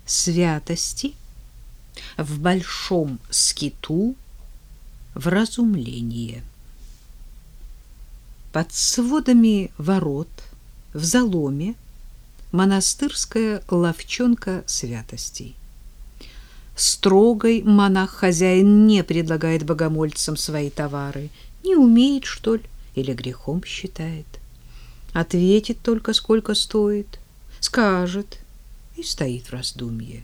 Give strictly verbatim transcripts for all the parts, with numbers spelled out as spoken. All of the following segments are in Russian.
святости, в большом скиту вразумление. Под сводами ворот в заломе монастырская лавчонка святостей. Строгой монах-хозяин не предлагает богомольцам свои товары. Не умеет, что ли, или грехом считает. Ответит только, сколько стоит, скажет и стоит в раздумье.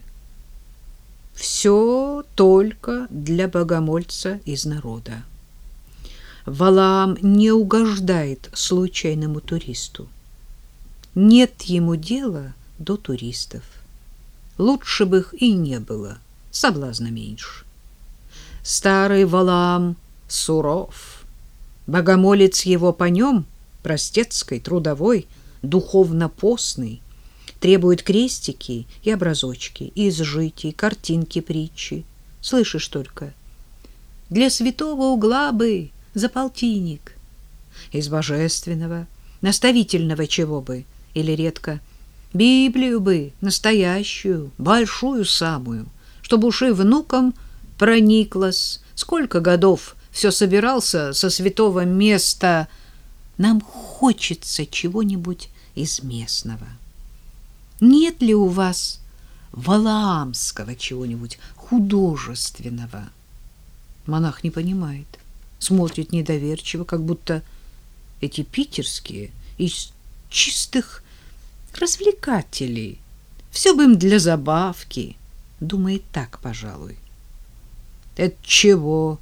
Все только для богомольца из народа. Валаам не угождает случайному туристу. Нет ему дела до туристов. Лучше бы их и не было, соблазна меньше. Старый Валаам суров. Богомолец его по нем, простецкой, трудовой, духовно-постный, требует крестики и образочки, изжитий, картинки, притчи. Слышишь только? Для святого угла бы за полтинник. Из божественного, наставительного чего бы, или редко Библию бы, настоящую, большую самую, чтобы уж и внукам прониклось. Сколько годов все собирался со святого места. Нам хочется чего-нибудь из местного. Нет ли у вас валаамского чего-нибудь художественного? Монах не понимает, смотрит недоверчиво, как будто эти питерские из чистых развлекателей. Все бы им для забавки. Думает так, пожалуй. Это чего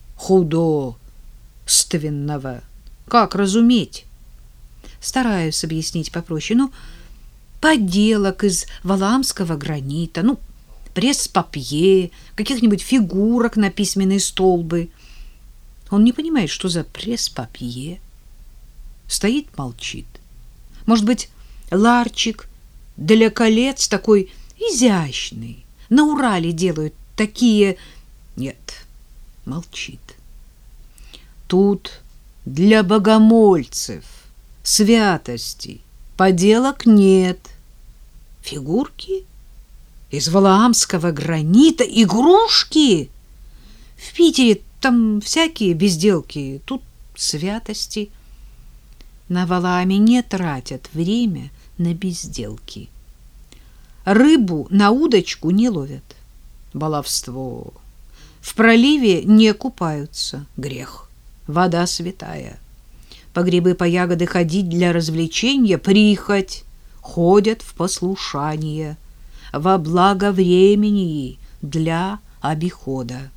художественного? Как разуметь? Стараюсь объяснить попроще. Ну, поделок из валаамского гранита, ну, пресс-папье, каких-нибудь фигурок на письменные столбы. Он не понимает, что за пресс-папье. Стоит, молчит. Может быть, ларчик для колец такой изящный. На Урале делают такие... Нет, молчит. Тут для богомольцев святости поделок нет. Фигурки из валаамского гранита, игрушки. В Питере там всякие безделки, тут святости. На Валааме не тратят время на безделки. Рыбу на удочку не ловят. Баловство. В проливе не купаются. Грех. Вода святая. По грибы, по ягоды ходить для развлечения — прихоть. Ходят в послушание. Во благо времени для обихода.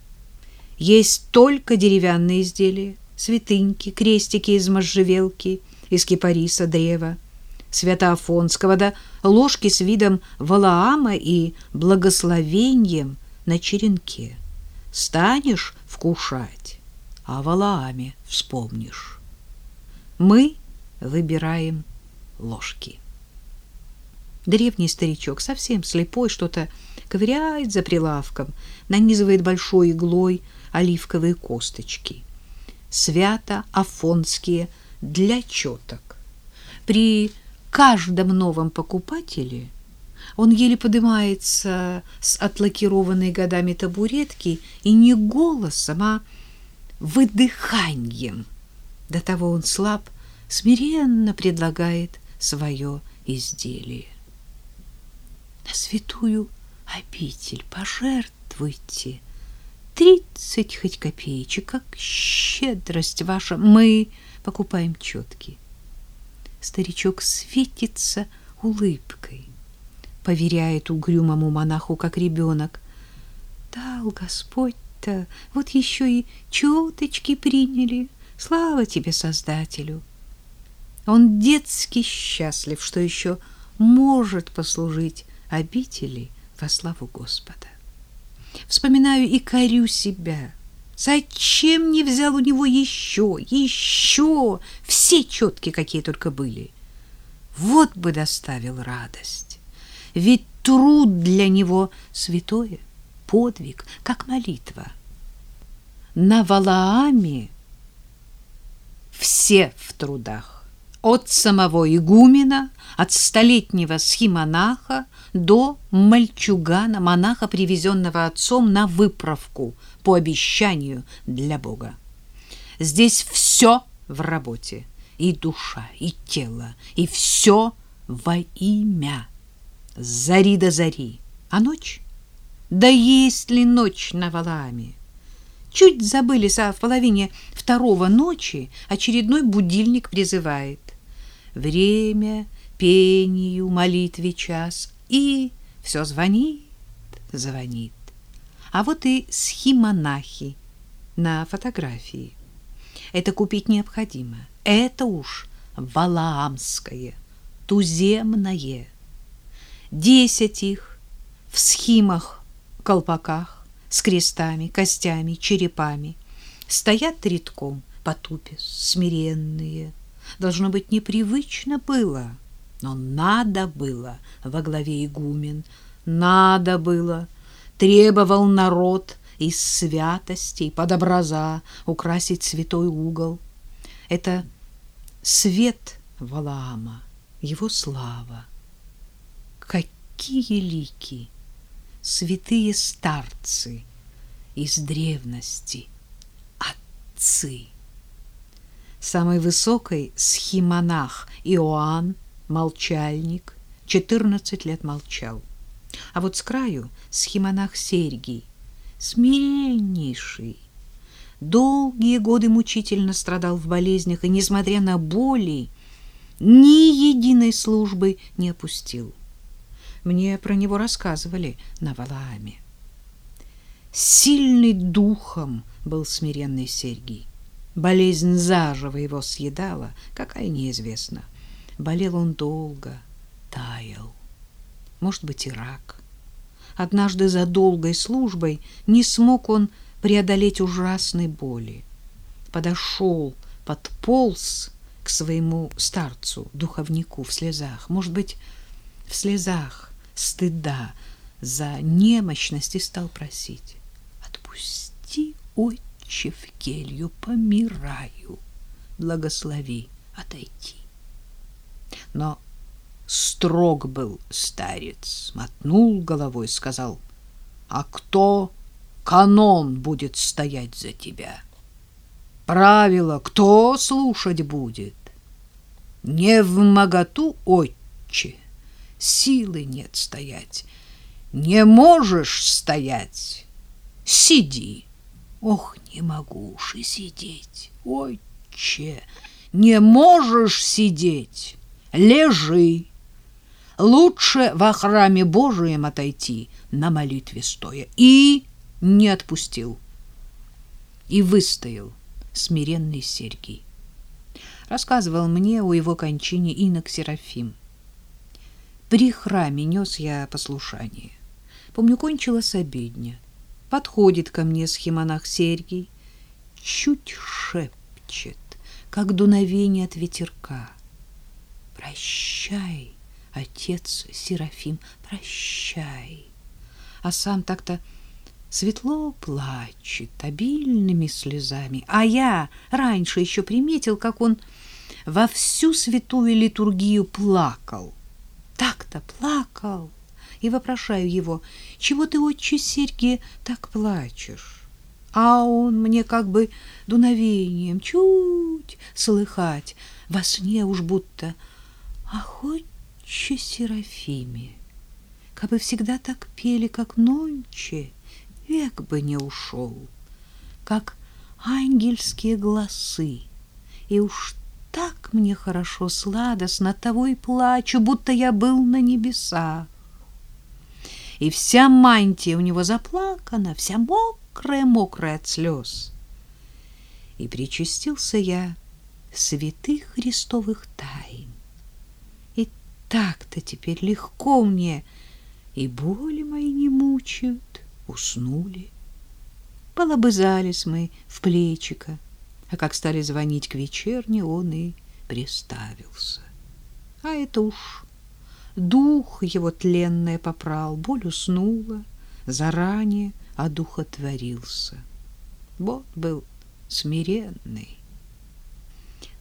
Есть только деревянные изделия, святыньки, крестики из можжевелки, из кипариса древа, свято-афонского, да ложки с видом Валаама и благословением на черенке. Станешь вкушать, о Валааме вспомнишь. Мы выбираем ложки. Древний старичок, совсем слепой, что-то ковыряет за прилавком, нанизывает большой иглой оливковые косточки. Свято-афонские для четок. При каждом новом покупателе он еле поднимается с отлакированной годами табуретки и не голосом, а выдыханием. До того он слаб, смиренно предлагает свое изделие. На святую обитель пожертвуйте тридцать хоть копеечек, как щедрость ваша. Мы покупаем четки. Старичок светится улыбкой, поверяет угрюмому монаху, как ребенок. Дал Господь-то, вот еще и четочки приняли. Слава тебе, Создателю! Он детски счастлив, что еще может послужить обители во славу Господа. Вспоминаю и корю себя. Зачем не взял у него еще, еще все четки, какие только были? Вот бы доставил радость. Ведь труд для него святое, подвиг, как молитва. На Валааме все в трудах, от самого игумена, от столетнего схимонаха до мальчугана, монаха, привезенного отцом на выправку по обещанию для Бога. Здесь все в работе, и душа, и тело, и все во имя. С зари до зари. А ночь? Да есть ли ночь на Валааме? Чуть забылись, а в половине второго ночи очередной будильник призывает. Время пению, молитве час, и все звонит, звонит. А вот и схимонахи на фотографии. Это купить необходимо. Это уж валаамское, туземное. Десять их в схимах-колпаках с крестами, костями, черепами. Стоят рядком, потупясь, смиренные. Должно быть, непривычно было, но надо было во главе игумен, надо было, требовал народ из святостей под образа украсить святой угол. Это свет Валаама, его слава. Какие лики, святые старцы из древности, отцы! Самый высокий схимонах Иоанн, молчальник, четырнадцать лет молчал. А вот с краю схимонах Сергий, смиреннейший, долгие годы мучительно страдал в болезнях и, несмотря на боли, ни единой службы не опустил. Мне про него рассказывали на Валааме. Сильный духом был смиренный Сергий. Болезнь заживо его съедала, какая неизвестна. Болел он долго, таял. Может быть, и рак. Однажды за долгой службой не смог он преодолеть ужасной боли. Подошел, подполз к своему старцу, духовнику, в слезах. Может быть, в слезах стыда за немощность, и стал просить: «Отпусти, отче, в келью, помираю, благослови отойти». Но строг был старец, мотнул головой, сказал: «А кто канон будет стоять за тебя? Правило кто слушать будет? Не вмоготу, отче, силы нет стоять. Не можешь стоять, сиди». Ох, не могу уж и сидеть, отче, не можешь сидеть, лежи. Лучше во храме Божием отойти, на молитве стоя. И не отпустил. И выстоял смиренный Сергий. Рассказывал мне о его кончине инок Серафим. При храме нес я послушание. Помню, кончилась обедня. Подходит ко мне схимонах Сергий, чуть шепчет, как дуновение от ветерка: «Прощай, отец Серафим, прощай». А сам так-то светло плачет, обильными слезами. А я раньше еще приметил, как он во всю святую литургию плакал. Так-то плакал. И вопрошаю его: «Чего ты, отче Сергий, так плачешь?» А он мне как бы дуновением чуть слыхать, во сне уж будто: «Ах, отче Серафиме, кабы всегда так пели, как нонче, век бы не ушел, как ангельские голосы, и уж так мне хорошо, сладостно, того и плачу, будто я был на небесах». И вся мантия у него заплакана, вся мокрая-мокрая от слез. И причастился я святых христовых тайн. И так-то теперь легко мне, и боли мои не мучают, уснули. Полобызались мы в плечико, а как стали звонить к вечерне, он и приставился. А это уж дух его тленное попрал, боль уснула, заранее одухотворился. Вот был смиренный.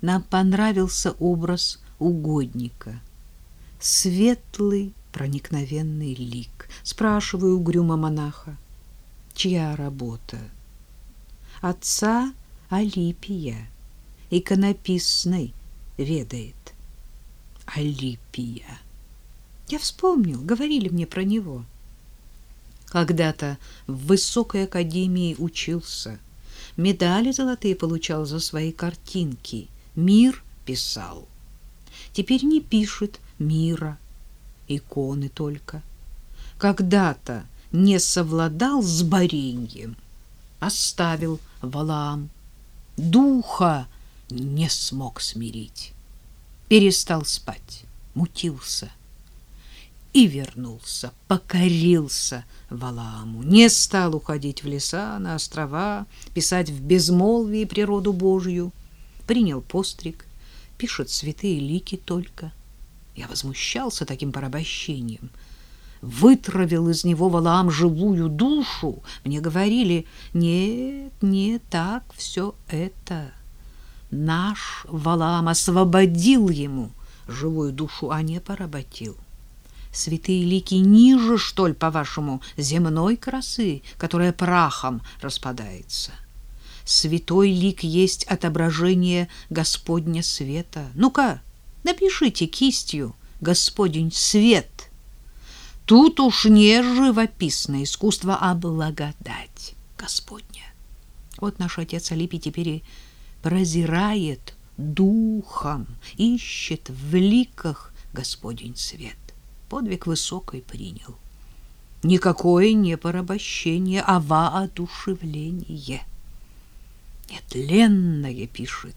Нам понравился образ угодника. Светлый, проникновенный лик. Спрашиваю угрюмо монаха: чья работа? Отца Алипия, иконописной, ведает. Алипия. Я вспомнил, говорили мне про него. Когда-то в высокой академии учился, медали золотые получал за свои картинки, мир писал. Теперь не пишет мира, иконы только. Когда-то не совладал с бореньем, оставил Валаам, духа не смог смирить, перестал спать, мутился и вернулся, покорился Валааму, не стал уходить в леса, на острова, писать в безмолвии природу Божью, принял постриг, пишет святые лики только. Я возмущался таким порабощением, вытравил из него Валаам живую душу. Мне говорили: нет, не так все это. Наш Валаам освободил ему живую душу, а не поработил. Святые лики ниже, что ли, по-вашему, земной красы, которая прахом распадается? Святой лик есть отображение Господня света. Ну-ка, напишите кистью: Господень свет. Тут уж не живописное искусство, а благодать Господня. Вот наш отец Алипий теперь и прозирает духом, ищет в ликах Господень свет. Подвиг высокий принял. Никакое не порабощение, а воодушевление. Нетленное пишет,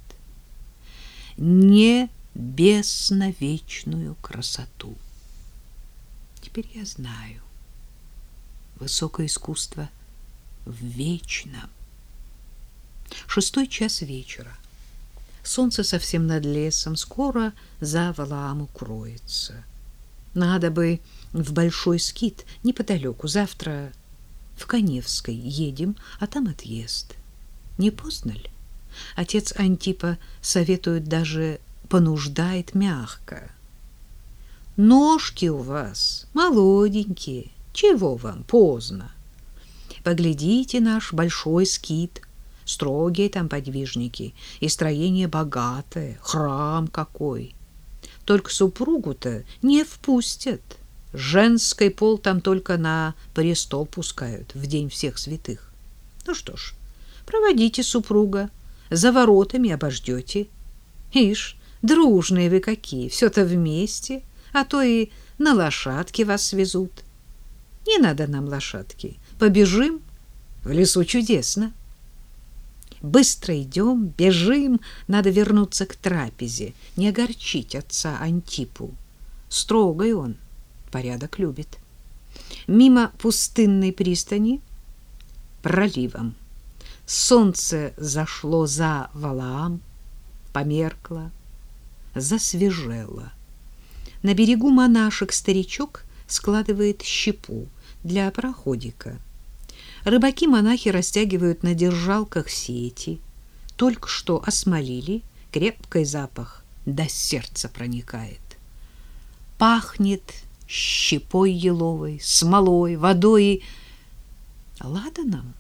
небесно-вечную красоту. Теперь я знаю, высокое искусство в вечном. Шестой час вечера. Солнце совсем над лесом, скоро за Валаам укроется. Надо бы в Большой Скит, неподалеку, завтра в Каневской едем, а там отъезд. Не поздно ли? Отец Антипа советует, даже понуждает мягко. Ножки у вас молоденькие, чего вам поздно? Поглядите наш Большой Скит, строгие там подвижники, и строение богатое, храм какой. Только супругу-то не впустят. Женский пол там только на престол пускают в день всех святых. Ну что ж, проводите супруга, за воротами обождете. Ишь, дружные вы какие, все-то вместе, а то и на лошадке вас свезут. Не надо нам лошадки, побежим, в лесу чудесно. Быстро идем, бежим, надо вернуться к трапезе, не огорчить отца Антипу. Строгой он, порядок любит. Мимо пустынной пристани, проливом. Солнце зашло за Валаам, померкло, засвежело. На берегу монашек-старичок складывает щепу для проходика. Рыбаки-монахи растягивают на держалках сети. Только что осмолили, крепкий запах до сердца проникает. Пахнет щепой еловой, смолой, водой и ладаном.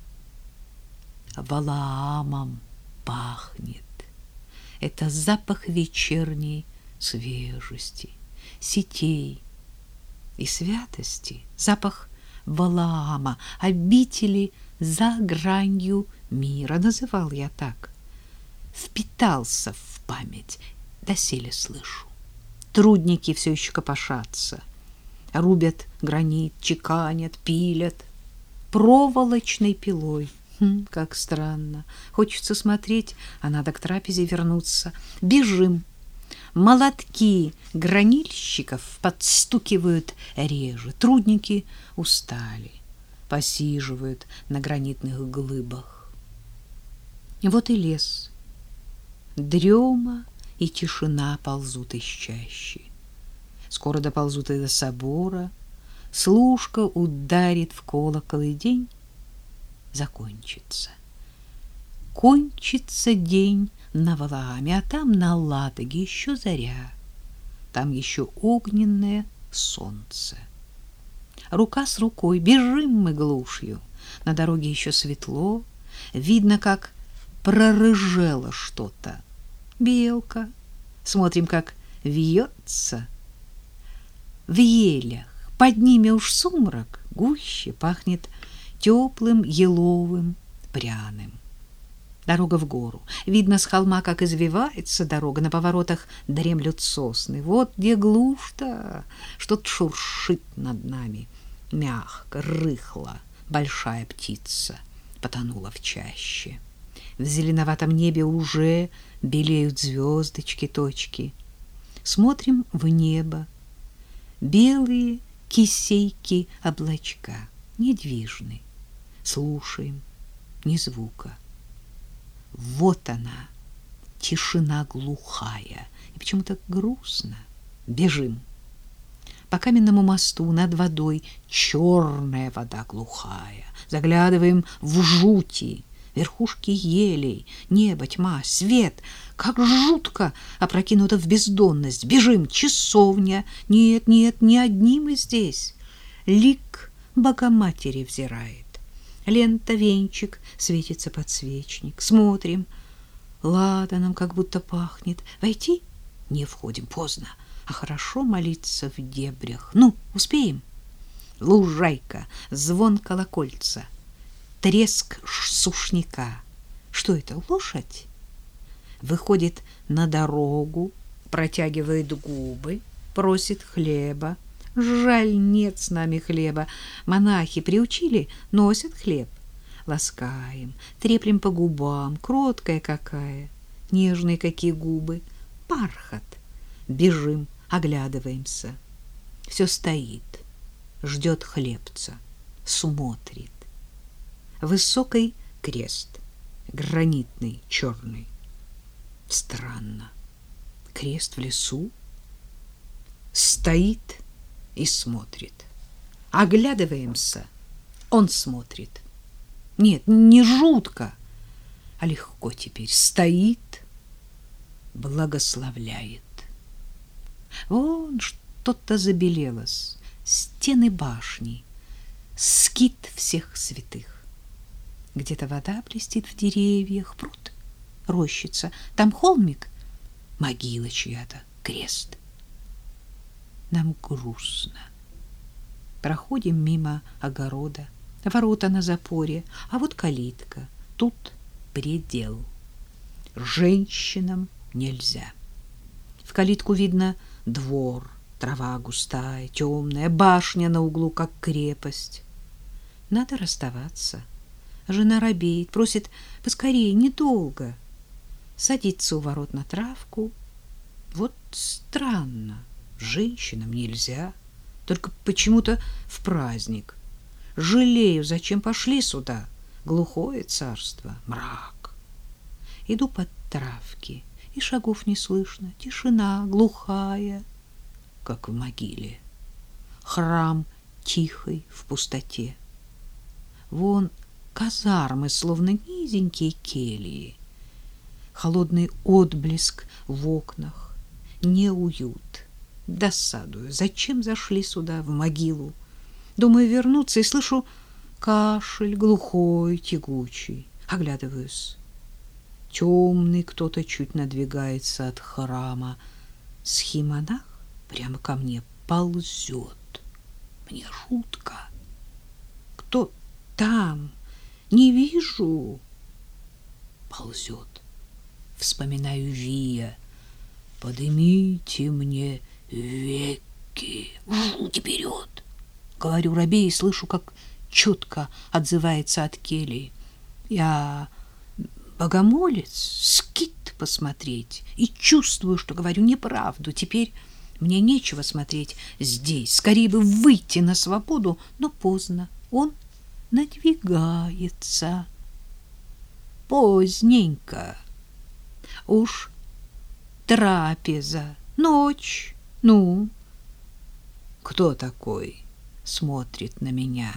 Валаамом пахнет. Это запах вечерней свежести, сетей и святости, запах Валаама, обители за гранью мира, называл я так. Впитался в память, доселе слышу. Трудники все еще копошатся, рубят гранит, чеканят, пилят проволочной пилой. Хм, как странно. Хочется смотреть, а надо к трапезе вернуться. Бежим. Молотки гранильщиков подстукивают реже. Трудники устали, посиживают на гранитных глыбах. Вот и лес. Дрема и тишина ползут из чащи. Скоро доползут и до собора. Служка ударит в колокол, и день закончится. Кончится день на Валааме, а там на Ладоге еще заря, там еще огненное солнце. Рука с рукой, бежим мы глушью, на дороге еще светло, видно, как прорыжело что-то. Белка, смотрим, как вьется в елях, под ними уж сумрак, гуще пахнет теплым еловым пряным. Дорога в гору. Видно с холма, как извивается дорога, на поворотах дремлют сосны. Вот где глушь-то, что-то шуршит над нами. Мягко, рыхло, большая птица потонула в чаще. В зеленоватом небе уже белеют звездочки-точки. Смотрим в небо. Белые кисейки облачка, недвижны. Слушаем, ни звука. Вот она, тишина глухая, и почему-то грустно. Бежим. По каменному мосту над водой черная вода глухая. Заглядываем в жути, верхушки елей, небо, тьма, свет. Как жутко опрокинуто в бездонность. Бежим, часовня. Нет, нет, не одни мы здесь. Лик Богоматери взирает. Лента, венчик, светится подсвечник. Смотрим. Ладаном как будто пахнет. Войти? Не входим, поздно. А хорошо молиться в дебрях. Ну, успеем? Лужайка, звон колокольца, треск сушняка. Что это, лошадь? Выходит на дорогу, протягивает губы, просит хлеба. Жаль, нет с нами хлеба. Монахи приучили, носят хлеб. Ласкаем, треплем по губам, кроткая какая, нежные какие губы, бархат. Бежим, оглядываемся. Все стоит, ждет хлебца, смотрит. Высокий крест, гранитный, черный. Странно. Крест в лесу стоит и смотрит. Оглядываемся, он смотрит. Нет, не жутко, а легко теперь. Стоит, благословляет. Вон что-то забелелось, стены башни, скит всех святых. Где-то вода блестит в деревьях, пруд, рощица, там холмик, могила чья-то, крест. Нам грустно. Проходим мимо огорода, ворота на запоре, а вот калитка, тут предел. Женщинам нельзя. В калитку видно двор, трава густая, темная, башня на углу, как крепость. Надо расставаться. Жена робеет, просит поскорее, недолго. Садится у ворот на травку. Вот странно. Женщинам нельзя, только почему-то в праздник. Жалею, зачем пошли сюда? Глухое царство, мрак. Иду под травки, и шагов не слышно. Тишина глухая, как в могиле. Храм тихий в пустоте. Вон казармы, словно низенькие кельи. Холодный отблеск в окнах, неуют. Досадую. Зачем зашли сюда, в могилу? Думаю вернуться, и слышу кашель глухой, тягучий. Оглядываюсь. Темный кто-то чуть надвигается от храма. Схимонах прямо ко мне ползет. Мне жутко. Кто там? Не вижу. Ползет. Вспоминаю Вия. Подымите мне веки. Жуть берет. Говорю рабе и слышу, как четко отзывается от келии. Я богомолец, скит посмотреть. И чувствую, что говорю неправду. Теперь мне нечего смотреть здесь. Скорее бы выйти на свободу, но поздно. Он надвигается. Поздненько. Уж трапеза. Ночь. Ну, кто такой смотрит на меня?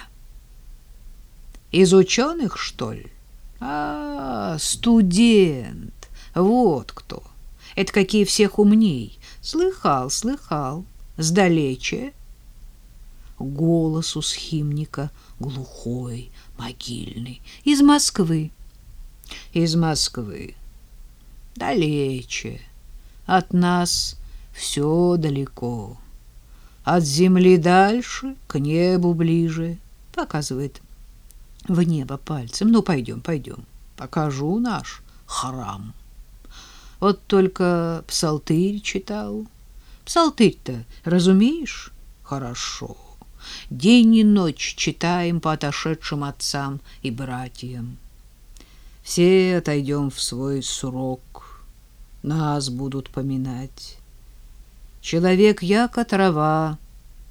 Из ученых, что ли? А, студент. Вот кто. Это какие всех умней. Слыхал, слыхал. Сдалече. Голос у схимника глухой, могильный. Из Москвы. Из Москвы. Далече. От нас все далеко. От земли дальше, к небу ближе. Показывает в небо пальцем. Ну, пойдем, пойдем. Покажу наш храм. Вот только псалтырь читал. Псалтырь-то, разумеешь? Хорошо. День и ночь читаем по отошедшим отцам и братьям. Все отойдем в свой срок. Нас будут поминать. Человек яко трава.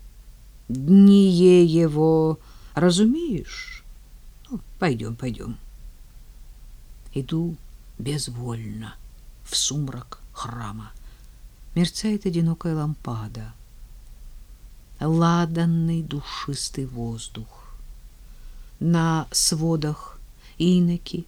Дние его, разумеешь? Ну, пойдем, пойдем. Иду безвольно в сумрак храма. Мерцает одинокая лампада. Ладанный душистый воздух. На сводах иноки.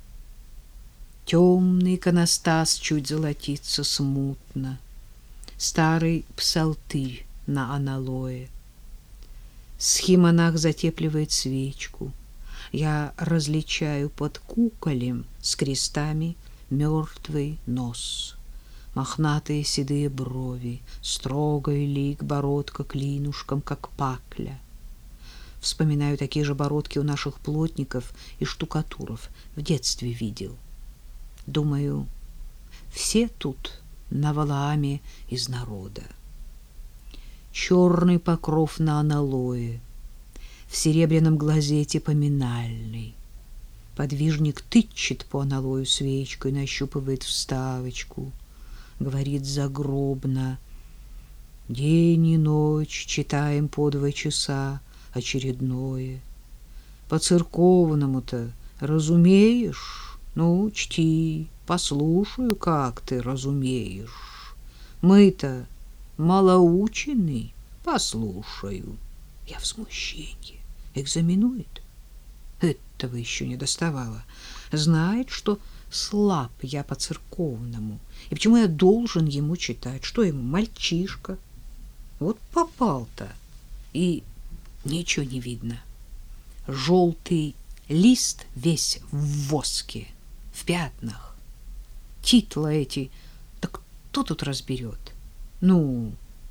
Темный иконостас чуть золотится смутно. Старый псалтырь на аналое. Схимонах затепливает свечку. Я различаю под куколем с крестами мертвый нос. Мохнатые седые брови, строгой лик, бородка клинушком, как пакля. Вспоминаю такие же бородки у наших плотников и штукатуров. В детстве видел. Думаю, все тут на Валааме из народа. Черный покров на аналое, в серебряном глазете поминальный. Подвижник тычет по аналою свечкой, нащупывает вставочку. Говорит загробно: день и ночь читаем по два часа очередное. По-церковному-то разумеешь? Ну, чти, послушаю, как ты разумеешь. Мы-то малоучены, послушаю. Я в смущении. Экзаменует? Этого еще не доставало. Знает, что слаб я по-церковному. И почему я должен ему читать? Что ему, мальчишка? Вот попал-то. И ничего не видно. Желтый лист весь в воске, в пятнах. Титла эти, да кто тут разберет? Ну,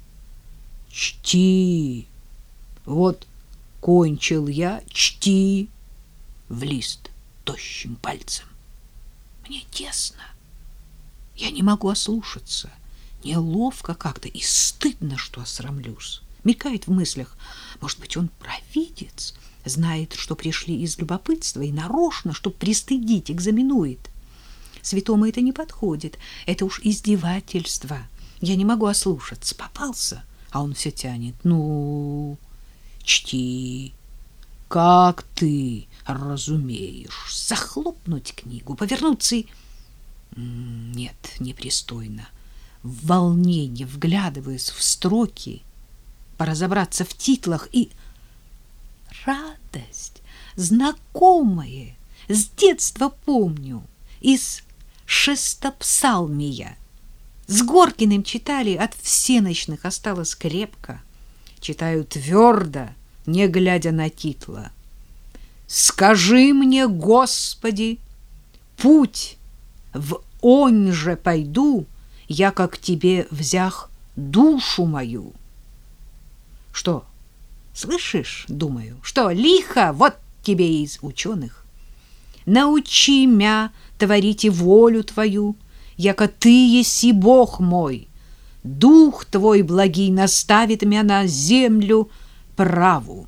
чти. Вот кончил я, чти в лист тощим пальцем. Мне тесно. Я не могу ослушаться. Неловко как-то и стыдно, что осрамлюсь. Мелькает в мыслях: может быть, он провидец, знает, что пришли из любопытства и нарочно, чтобы пристыдить, экзаменует. Святому это не подходит. Это уж издевательство. Я не могу ослушаться. Попался, а он все тянет. Ну, чти. Как ты разумеешь? Захлопнуть книгу, повернуться и... Нет, непристойно. В волнении вглядываюсь в строки, поразобраться в титлах, и радость знакомая, с детства помню, из шестопсалмия. С Горкиным читали, от всенощных осталось крепко. Читаю твердо, не глядя на титла. Скажи мне, Господи, путь в онь же пойду, я как тебе взях душу мою. Что, слышишь, думаю, что лихо, вот тебе из ученых. Научи мя творить и волю твою, яко ты еси Бог мой. Дух твой благий наставит мя на землю праву.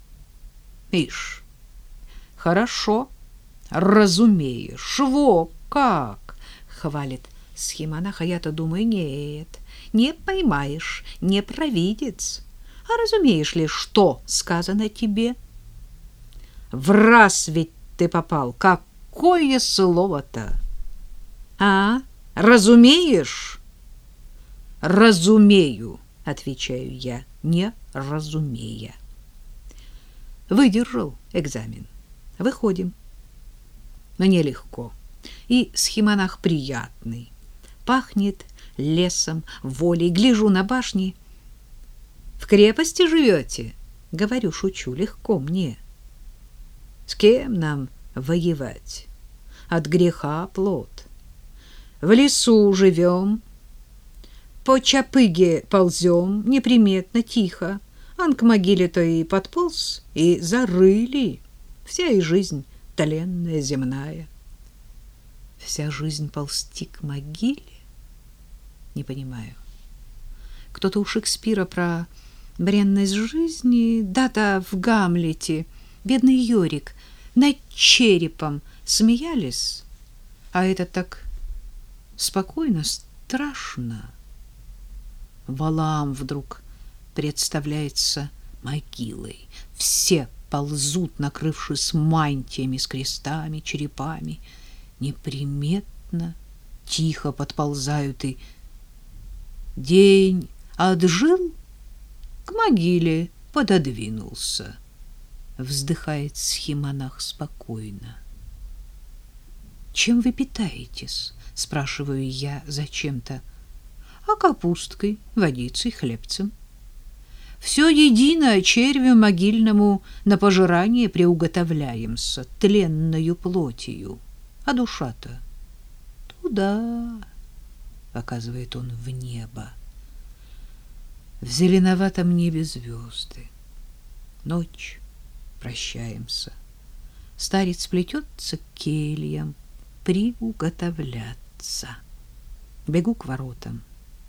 Ишь, хорошо, разумеешь, во как, хвалит схимонах, а я-то думаю, нет, не поймаешь, не провидец. А разумеешь ли, что сказано тебе? В раз ведь ты попал, какое слово-то? А, разумеешь? Разумею, отвечаю я, не разумея. Выдержал экзамен. Выходим. Мне легко. И схимонах приятный. Пахнет лесом, волей. Гляжу на башни. В крепости живете? Говорю, шучу, легко мне. С кем нам воевать? От греха плод. В лесу живем, по чапыге ползем, неприметно, тихо. Ан к могиле-то и подполз, и зарыли. Вся и жизнь тленная, земная. Вся жизнь ползти к могиле? Не понимаю. Кто-то у Шекспира про бренность жизни, да-да, в Гамлете, бедный Йорик, над черепом смеялись, а это так спокойно, страшно. Валаам вдруг представляется могилой. Все ползут, накрывшись мантиями с крестами, черепами. Неприметно, тихо подползают и... День отжил, к могиле пододвинулся. Вздыхает схимонах спокойно. Чем вы питаетесь? Спрашиваю я зачем-то. А капусткой, водицей, хлебцем. Все едино червю могильному на пожирание приуготовляемся, тленною плотью. А душа-то туда, показывает он в небо. В зеленоватом небе звезды. Ночь, прощаемся. Старец плетется к кельям, приуготовляться. Бегу к воротам.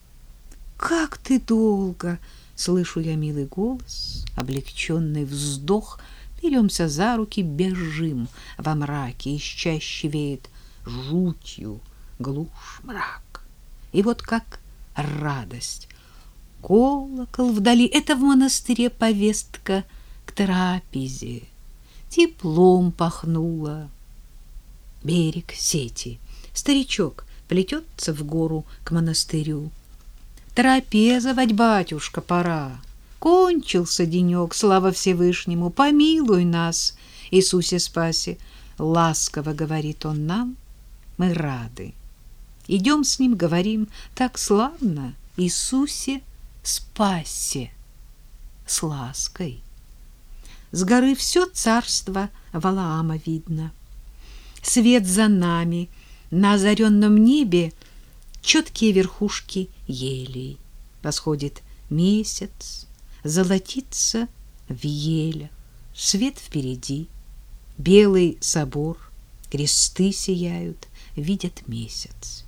Как ты долго! Слышу я милый голос, облегченный вздох. Беремся за руки, бежим во мраке. Из чаще веет жутью, глушь, мрак. И вот как радость. Колокол вдали. Это в монастыре повестка к трапезе. Теплом пахнуло. Берег сети. Старичок плетется в гору к монастырю. Трапезовать, батюшка, пора. Кончился денек, слава Всевышнему. Помилуй нас, Иисусе спаси. Ласково говорит он нам. Мы рады. Идем с ним, говорим так славно. Иисусе спаси. С лаской. С горы все царство Валаама видно. Свет за нами, на озаренном небе четкие верхушки елей. Восходит месяц, золотится в елях. Свет впереди, белый собор, кресты сияют, видят месяц.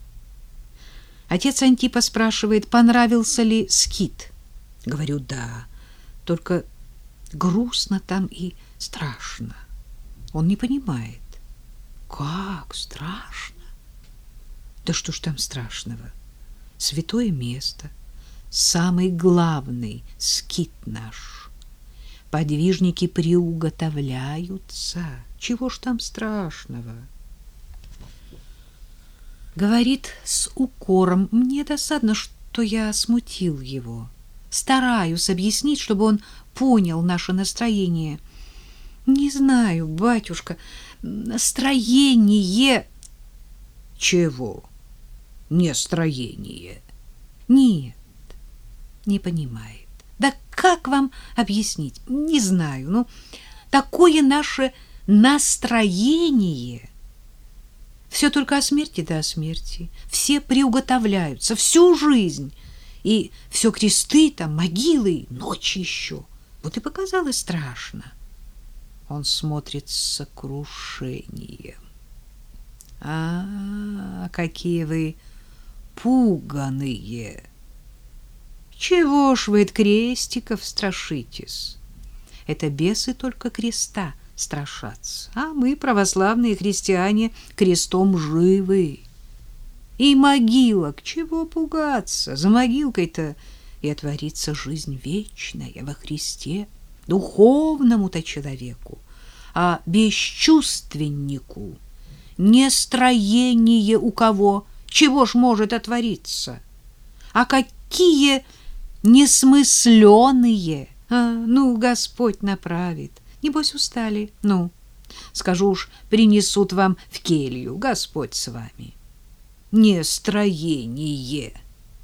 Отец Антипа спрашивает, понравился ли скит. Говорю, да, только грустно там и страшно. Он не понимает. Как страшно? Да что ж там страшного? Святое место, самый главный скит наш. Подвижники приуготовляются. Чего ж там страшного? Говорит с укором. Мне досадно, что я смутил его. Стараюсь объяснить, чтобы он понял наше настроение. Не знаю, батюшка, настроение... Чего? Настроение? Нет, не понимает. Да как вам объяснить? Не знаю. Ну, такое наше настроение... Все только о смерти да о смерти. Все приуготовляются всю жизнь. И все кресты там, могилы, ночь еще. Вот и показалось страшно. Он смотрит с сокрушением. А, какие вы пуганые! Чего ж вы от крестиков страшитесь? Это бесы только креста страшатся, а мы, православные христиане, крестом живы. И могилок, чего пугаться? За могилкой-то и отворится жизнь вечная во Христе, духовному-то человеку, а бесчувственнику нестроение у кого, чего ж может отвориться? А какие несмысленые! А, ну, Господь направит. Небось, устали. Ну, Скажу уж, принесут вам в келью, Господь с вами. Нестроение.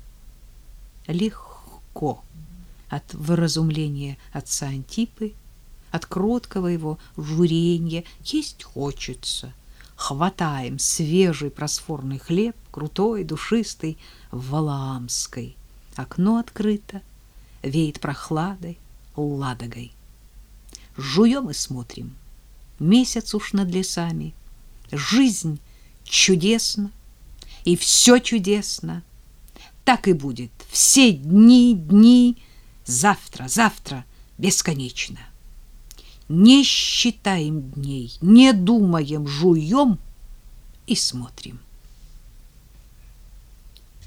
Легко от выразумления отца Антипы, от кроткого его журенья есть хочется. Хватаем свежий просфорный хлеб, крутой, душистый, валаамской. Окно открыто, веет прохладой, ладогой. Жуем и смотрим. Месяц уж над лесами. Жизнь чудесна, и все чудесно. Так и будет все дни, дни, завтра, завтра, бесконечно. Не считаем дней, не думаем, жуем и смотрим.